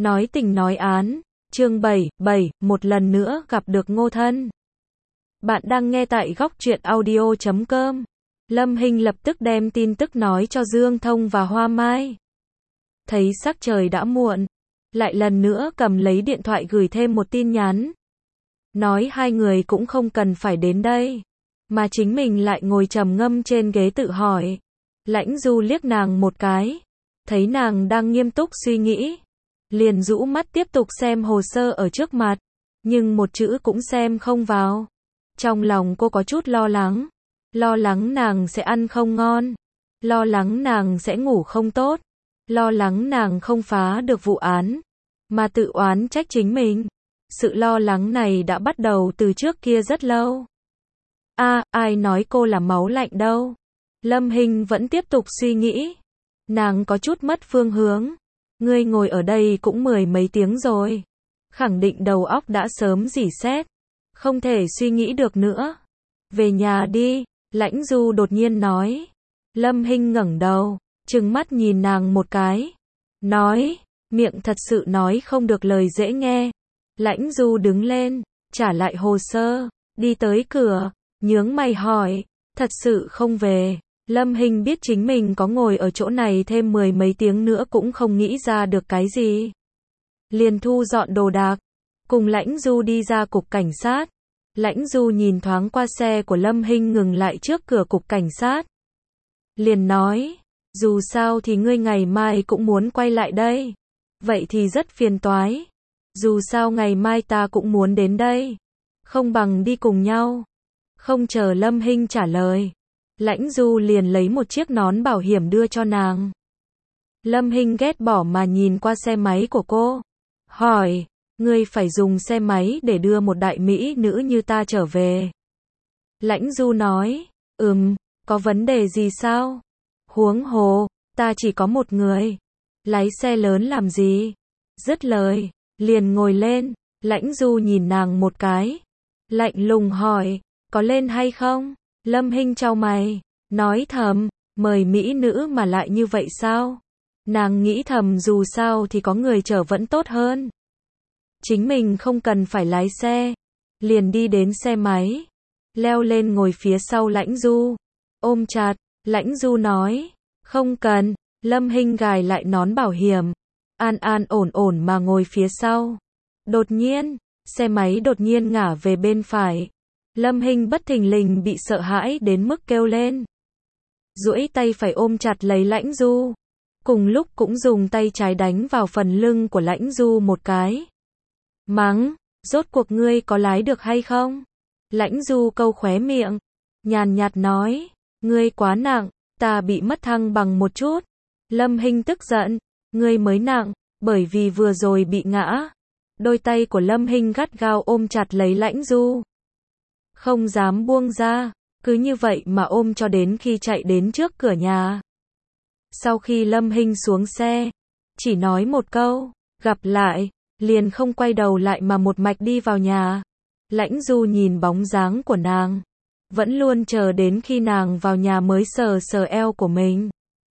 Nói tình nói án, chương 7, một lần nữa gặp được Ngô Thân. Bạn đang nghe tại góc truyện audio.com. Lâm Hinh lập tức đem tin tức nói cho Dương Thông và Hoa Mai. Thấy sắc trời đã muộn, lại lần nữa cầm lấy điện thoại gửi thêm một tin nhắn. Nói hai người cũng không cần phải đến đây, mà chính mình lại ngồi trầm ngâm trên ghế tự hỏi. Lãnh Du liếc nàng một cái, thấy nàng đang nghiêm túc suy nghĩ, liền rũ mắt tiếp tục xem hồ sơ ở trước mặt, nhưng một chữ cũng xem không vào. Trong lòng cô có chút lo lắng nàng sẽ ăn không ngon, lo lắng nàng sẽ ngủ không tốt, lo lắng nàng không phá được vụ án, mà tự oán trách chính mình. Sự lo lắng này đã bắt đầu từ trước kia rất lâu. Ai nói cô là máu lạnh đâu? Lâm Hinh vẫn tiếp tục suy nghĩ. Nàng có chút mất phương hướng. Ngươi ngồi ở đây cũng 10 mấy tiếng rồi. Khẳng định đầu óc đã sớm rỉ sét, không thể suy nghĩ được nữa. Về nhà đi, Lãnh Du đột nhiên nói. Lâm Hinh ngẩng đầu, trừng mắt nhìn nàng một cái. Nói, miệng thật sự nói không được lời dễ nghe. Lãnh Du đứng lên, trả lại hồ sơ, đi tới cửa, nhướng mày hỏi, thật sự không về. Lâm Hinh biết chính mình có ngồi ở chỗ này thêm 10 mấy tiếng nữa cũng không nghĩ ra được cái gì. Liền thu dọn đồ đạc, cùng Lãnh Du đi ra cục cảnh sát. Lãnh Du nhìn thoáng qua xe của Lâm Hinh ngừng lại trước cửa cục cảnh sát. Liền nói, dù sao thì ngươi ngày mai cũng muốn quay lại đây. Vậy thì rất phiền toái. Dù sao ngày mai ta cũng muốn đến đây. Không bằng đi cùng nhau. Không chờ Lâm Hinh trả lời, Lãnh Du liền lấy một chiếc nón bảo hiểm đưa cho nàng. Lâm Hinh ghét bỏ mà nhìn qua xe máy của cô. Hỏi, ngươi phải dùng xe máy để đưa một đại mỹ nữ như ta trở về? Lãnh Du nói, có vấn đề gì sao? Huống hồ, ta chỉ có một người. Lái xe lớn làm gì? Dứt lời, liền ngồi lên. Lãnh Du nhìn nàng một cái, lạnh lùng hỏi, có lên hay không? Lâm Hinh chau mày, nói thầm, mời mỹ nữ mà lại như vậy sao? Nàng nghĩ thầm dù sao thì có người chở vẫn tốt hơn. Chính mình không cần phải lái xe, liền đi đến xe máy, leo lên ngồi phía sau Lãnh Du, ôm chặt. Lãnh Du nói, không cần. Lâm Hinh gài lại nón bảo hiểm, an ổn mà ngồi phía sau. Đột nhiên, xe máy đột nhiên ngả về bên phải. Lâm Hinh bất thình lình bị sợ hãi đến mức kêu lên. Duỗi tay phải ôm chặt lấy Lãnh Du, cùng lúc cũng dùng tay trái đánh vào phần lưng của Lãnh Du một cái. Mắng, rốt cuộc ngươi có lái được hay không? Lãnh Du câu khóe miệng, nhàn nhạt nói, ngươi quá nặng, ta bị mất thăng bằng một chút. Lâm Hinh tức giận, ngươi mới nặng, bởi vì vừa rồi bị ngã. Đôi tay của Lâm Hinh gắt gao ôm chặt lấy Lãnh Du, không dám buông ra, cứ như vậy mà ôm cho đến khi chạy đến trước cửa nhà. Sau khi Lâm Hinh xuống xe, chỉ nói một câu, gặp lại, liền không quay đầu lại mà một mạch đi vào nhà. Lãnh Du nhìn bóng dáng của nàng, vẫn luôn chờ đến khi nàng vào nhà mới sờ sờ eo của mình.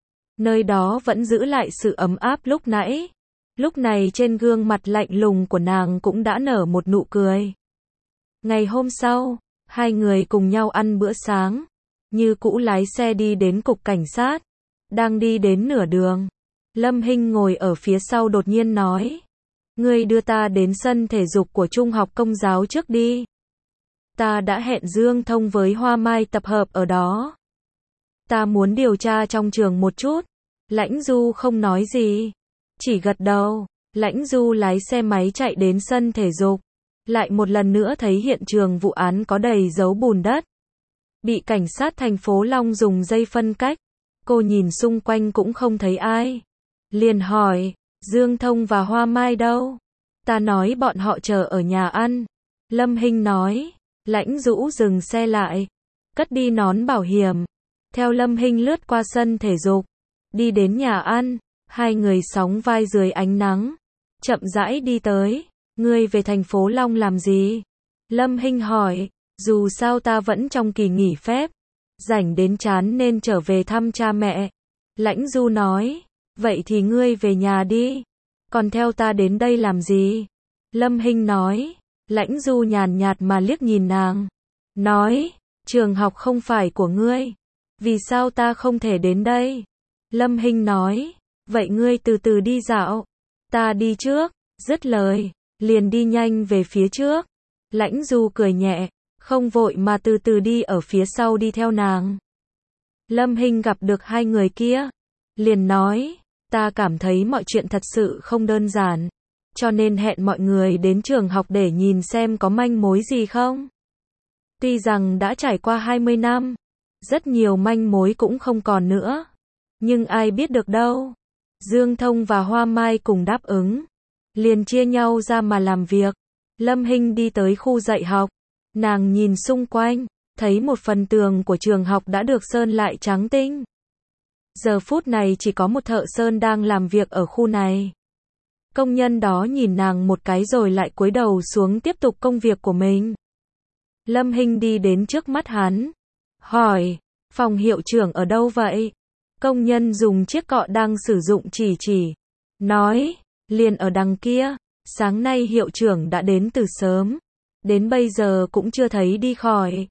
Nơi đó vẫn giữ lại sự ấm áp lúc nãy. Lúc này trên gương mặt lạnh lùng của nàng cũng đã nở một nụ cười. Ngày hôm sau, hai người cùng nhau ăn bữa sáng, như cũ lái xe đi đến cục cảnh sát. Đang đi đến nửa đường, Lâm Hinh ngồi ở phía sau đột nhiên nói, ngươi đưa ta đến sân thể dục của trung học Công giáo trước đi. Ta đã hẹn Dương Thông với Hoa Mai tập hợp ở đó. Ta muốn điều tra trong trường một chút. Lãnh Du không nói gì, chỉ gật đầu. Lãnh Du lái xe máy chạy đến sân thể dục, lại một lần nữa thấy hiện trường vụ án có đầy dấu bùn đất, bị cảnh sát thành phố Long dùng dây phân cách. Cô nhìn xung quanh cũng không thấy ai, liền hỏi, Dương Thông và Hoa Mai đâu? Ta nói bọn họ chờ ở nhà ăn. Lâm Hinh nói. Lãnh Du dừng xe lại, cất đi nón bảo hiểm, theo Lâm Hinh lướt qua sân thể dục, đi đến nhà ăn. Hai người sóng vai dưới ánh nắng, chậm rãi đi tới. Ngươi về thành phố Long làm gì? Lâm Hinh hỏi. Dù sao ta vẫn trong kỳ nghỉ phép, rảnh đến chán nên trở về thăm cha mẹ. Lãnh Du nói, vậy thì ngươi về nhà đi. Còn theo ta đến đây làm gì? Lâm Hinh nói. Lãnh Du nhàn nhạt mà liếc nhìn nàng. Nói, trường học không phải của ngươi. Vì sao ta không thể đến đây? Lâm Hinh nói, vậy ngươi từ từ đi dạo. Ta đi trước. Dứt lời, liền đi nhanh về phía trước. Lãnh Du cười nhẹ, không vội mà từ từ đi ở phía sau đi theo nàng. Lâm Hinh gặp được hai người kia, liền nói, ta cảm thấy mọi chuyện thật sự không đơn giản, cho nên hẹn mọi người đến trường học để nhìn xem có manh mối gì không. Tuy rằng đã trải qua 20 năm, rất nhiều manh mối cũng không còn nữa, nhưng ai biết được đâu. Dương Thông và Hoa Mai cùng đáp ứng, liền chia nhau ra mà làm việc. Lâm Hinh đi tới khu dạy học, nàng nhìn xung quanh, thấy một phần tường của trường học đã được sơn lại trắng tinh. Giờ phút này chỉ có một thợ sơn đang làm việc ở khu này. Công nhân đó nhìn nàng một cái rồi lại cúi đầu xuống tiếp tục công việc của mình. Lâm Hinh đi đến trước mắt hắn, hỏi, phòng hiệu trưởng ở đâu vậy? Công nhân dùng chiếc cọ đang sử dụng chỉ, nói, liền ở đằng kia, sáng nay hiệu trưởng đã đến từ sớm, đến bây giờ cũng chưa thấy đi khỏi.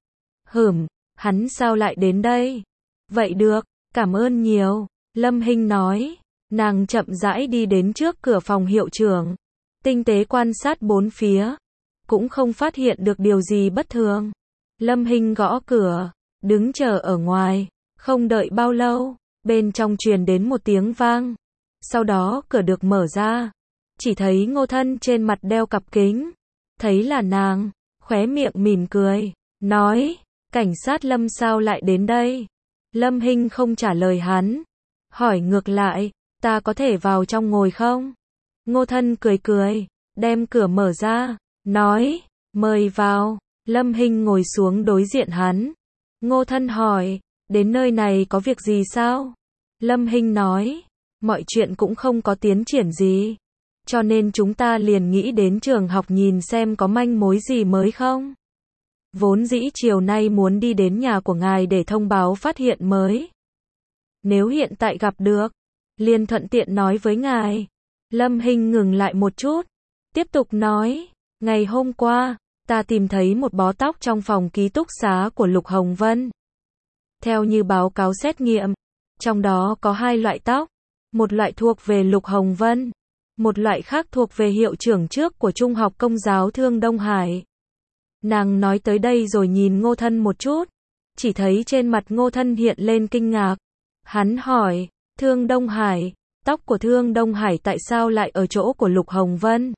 Hắn sao lại đến đây? Vậy được, cảm ơn nhiều, Lâm Hinh nói. Nàng chậm rãi đi đến trước cửa phòng hiệu trưởng, tinh tế quan sát bốn phía, cũng không phát hiện được điều gì bất thường. Lâm Hinh gõ cửa, đứng chờ ở ngoài, không đợi bao lâu, bên trong truyền đến một tiếng vang. Sau đó cửa được mở ra, chỉ thấy Ngô Thân trên mặt đeo cặp kính, thấy là nàng, khóe miệng mỉm cười, nói, cảnh sát Lâm sao lại đến đây? Lâm Hinh không trả lời hắn, hỏi ngược lại, ta có thể vào trong ngồi không? Ngô Thân cười, đem cửa mở ra, nói, mời vào. Lâm Hinh ngồi xuống đối diện hắn. Ngô Thân hỏi, đến nơi này có việc gì sao? Lâm Hinh nói, mọi chuyện cũng không có tiến triển gì, cho nên chúng ta liền nghĩ đến trường học nhìn xem có manh mối gì mới không. Vốn dĩ chiều nay muốn đi đến nhà của ngài để thông báo phát hiện mới. Nếu hiện tại gặp được, liền thuận tiện nói với ngài. Lâm Hinh ngừng lại một chút, tiếp tục nói, ngày hôm qua, ta tìm thấy một bó tóc trong phòng ký túc xá của Lục Hồng Vân. Theo như báo cáo xét nghiệm, trong đó có hai loại tóc, một loại thuộc về Lục Hồng Vân, một loại khác thuộc về hiệu trưởng trước của Trung học Công giáo Thương Đông Hải. Nàng nói tới đây rồi nhìn Ngô Thân một chút, chỉ thấy trên mặt Ngô Thân hiện lên kinh ngạc. Hắn hỏi, Thương Đông Hải, tóc của Thương Đông Hải tại sao lại ở chỗ của Lục Hồng Vân?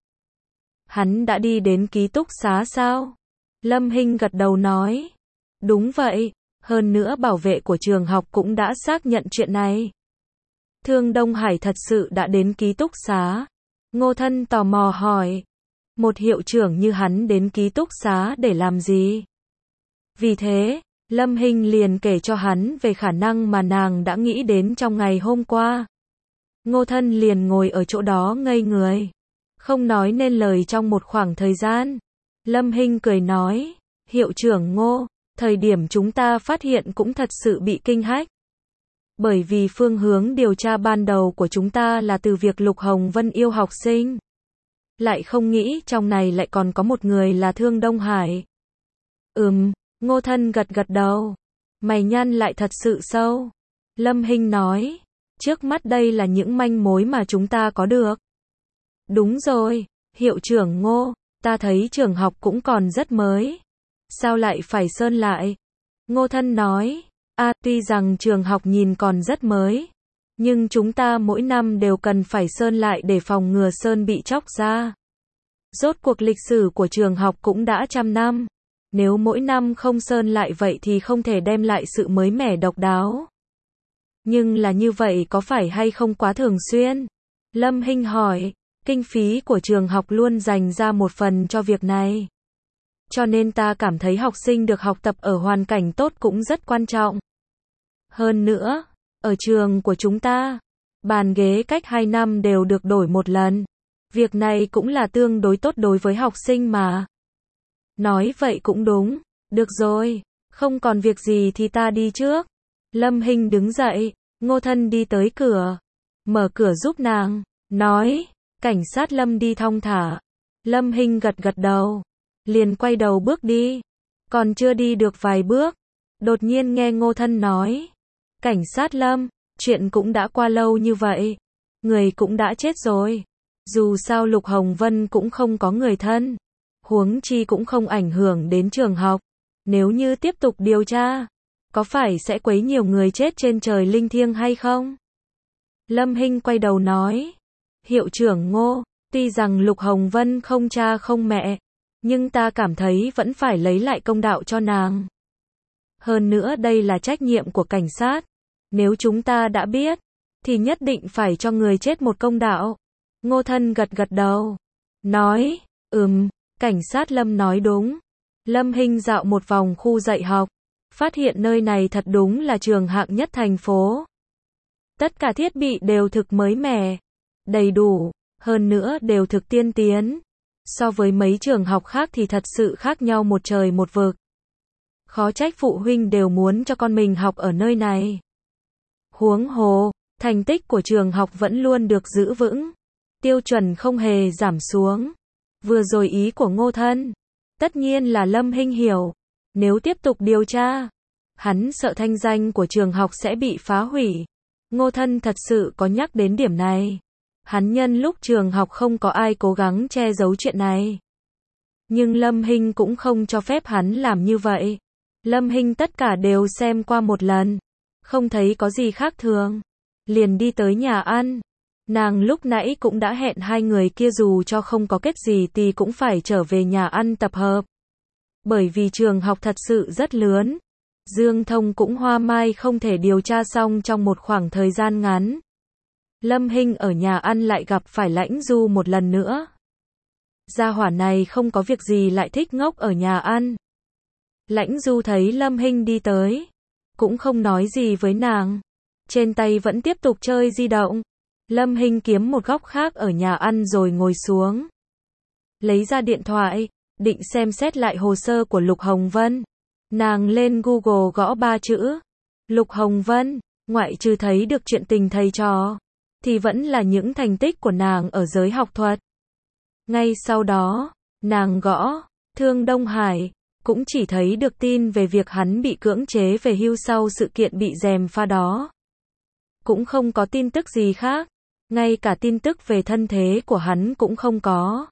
Hắn đã đi đến ký túc xá sao? Lâm Hinh gật đầu nói, đúng vậy, hơn nữa bảo vệ của trường học cũng đã xác nhận chuyện này. Thương Đông Hải thật sự đã đến ký túc xá. Ngô Thân tò mò hỏi, một hiệu trưởng như hắn đến ký túc xá để làm gì? Vì thế, Lâm Hinh liền kể cho hắn về khả năng mà nàng đã nghĩ đến trong ngày hôm qua. Ngô Thân liền ngồi ở chỗ đó ngây người, không nói nên lời trong một khoảng thời gian. Lâm Hinh cười nói, hiệu trưởng Ngô, thời điểm chúng ta phát hiện cũng thật sự bị kinh hách. Bởi vì phương hướng điều tra ban đầu của chúng ta là từ việc Lục Hồng Vân yêu học sinh. Lại không nghĩ trong này lại còn có một người là Thương Đông Hải. Ngô Thân gật đầu. Mày nhăn lại thật sự sâu. Lâm Hinh nói, trước mắt đây là những manh mối mà chúng ta có được. Đúng rồi, hiệu trưởng Ngô, ta thấy trường học cũng còn rất mới. Sao lại phải sơn lại? Ngô Thân nói, tuy rằng trường học nhìn còn rất mới, nhưng chúng ta mỗi năm đều cần phải sơn lại để phòng ngừa sơn bị chóc ra. Rốt cuộc lịch sử của trường học cũng đã 100 năm. Nếu mỗi năm không sơn lại vậy thì không thể đem lại sự mới mẻ độc đáo. Nhưng là như vậy có phải hay không quá thường xuyên? Lâm Hinh hỏi, kinh phí của trường học luôn dành ra một phần cho việc này. Cho nên ta cảm thấy học sinh được học tập ở hoàn cảnh tốt cũng rất quan trọng. Hơn nữa, ở trường của chúng ta, bàn ghế cách 2 năm đều được đổi một lần. Việc này cũng là tương đối tốt đối với học sinh mà. Nói vậy cũng đúng. Được rồi, không còn việc gì thì ta đi trước. Lâm Hinh đứng dậy, Ngô Thân đi tới cửa, mở cửa giúp nàng, nói, Cảnh sát Lâm đi thong thả. Lâm Hinh gật gật đầu. Liền quay đầu bước đi. Còn chưa đi được vài bước. Đột nhiên nghe Ngô Thân nói. Cảnh sát Lâm, chuyện cũng đã qua lâu như vậy. Người cũng đã chết rồi. Dù sao Lục Hồng Vân cũng không có người thân. Huống chi cũng không ảnh hưởng đến trường học. Nếu như tiếp tục điều tra, có phải sẽ quấy nhiều người chết trên trời linh thiêng hay không? Lâm Hinh quay đầu nói. Hiệu trưởng Ngô, tuy rằng Lục Hồng Vân không cha không mẹ, nhưng ta cảm thấy vẫn phải lấy lại công đạo cho nàng. Hơn nữa đây là trách nhiệm của cảnh sát. Nếu chúng ta đã biết, thì nhất định phải cho người chết một công đạo. Ngô Thân gật gật đầu. Nói, cảnh sát Lâm nói đúng. Lâm Hinh dạo một vòng khu dạy học. Phát hiện nơi này thật đúng là trường hạng nhất thành phố. Tất cả thiết bị đều thực mới mẻ, đầy đủ, hơn nữa đều thực tiên tiến. So với mấy trường học khác thì thật sự khác nhau một trời một vực. Khó trách phụ huynh đều muốn cho con mình học ở nơi này. Huống hồ, thành tích của trường học vẫn luôn được giữ vững. Tiêu chuẩn không hề giảm xuống. Vừa rồi ý của Ngô Thân, tất nhiên là Lâm Hinh hiểu. Nếu tiếp tục điều tra, hắn sợ thanh danh của trường học sẽ bị phá hủy. Ngô Thân thật sự có nhắc đến điểm này. Hắn nhân lúc trường học không có ai cố gắng che giấu chuyện này. Nhưng Lâm Hinh cũng không cho phép hắn làm như vậy. Lâm Hinh tất cả đều xem qua một lần. Không thấy có gì khác thường. Liền đi tới nhà ăn. Nàng lúc nãy cũng đã hẹn hai người kia dù cho không có kết gì thì cũng phải trở về nhà ăn tập hợp. Bởi vì trường học thật sự rất lớn. Dương Thông cũng Hoa Mai không thể điều tra xong trong một khoảng thời gian ngắn. Lâm Hinh ở nhà ăn lại gặp phải Lãnh Du một lần nữa. Gia hỏa này không có việc gì lại thích ngốc ở nhà ăn. Lãnh Du thấy Lâm Hinh đi tới, cũng không nói gì với nàng. Trên tay vẫn tiếp tục chơi di động. Lâm Hinh kiếm một góc khác ở nhà ăn rồi ngồi xuống. Lấy ra điện thoại, định xem xét lại hồ sơ của Lục Hồng Vân. Nàng lên Google gõ 3 chữ. Lục Hồng Vân, ngoại trừ thấy được chuyện tình thầy trò, thì vẫn là những thành tích của nàng ở giới học thuật. Ngay sau đó, nàng gõ Thương Đông Hải, cũng chỉ thấy được tin về việc hắn bị cưỡng chế về hưu sau sự kiện bị gièm pha đó. Cũng không có tin tức gì khác, ngay cả tin tức về thân thế của hắn cũng không có.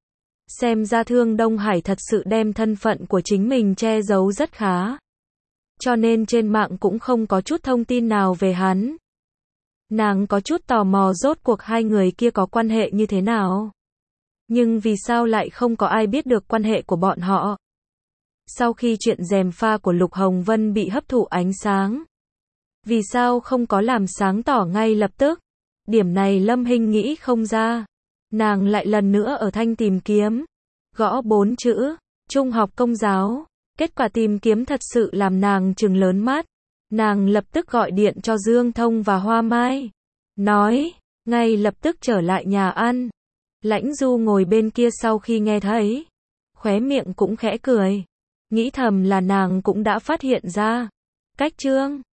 Xem ra Thương Đông Hải thật sự đem thân phận của chính mình che giấu rất khá. Cho nên trên mạng cũng không có chút thông tin nào về hắn. Nàng có chút tò mò rốt cuộc hai người kia có quan hệ như thế nào. Nhưng vì sao lại không có ai biết được quan hệ của bọn họ? Sau khi chuyện gièm pha của Lục Hồng Vân bị hấp thụ ánh sáng, vì sao không có làm sáng tỏ ngay lập tức? Điểm này Lâm Hinh nghĩ không ra. Nàng lại lần nữa ở thanh tìm kiếm. Gõ 4 chữ, Trung học Công giáo. Kết quả tìm kiếm thật sự làm nàng trừng lớn mắt. Nàng lập tức gọi điện cho Dương Thông và Hoa Mai. Nói, ngay lập tức trở lại nhà ăn. Lãnh Du ngồi bên kia sau khi nghe thấy. Khóe miệng cũng khẽ cười. Nghĩ thầm là nàng cũng đã phát hiện ra. Cách chương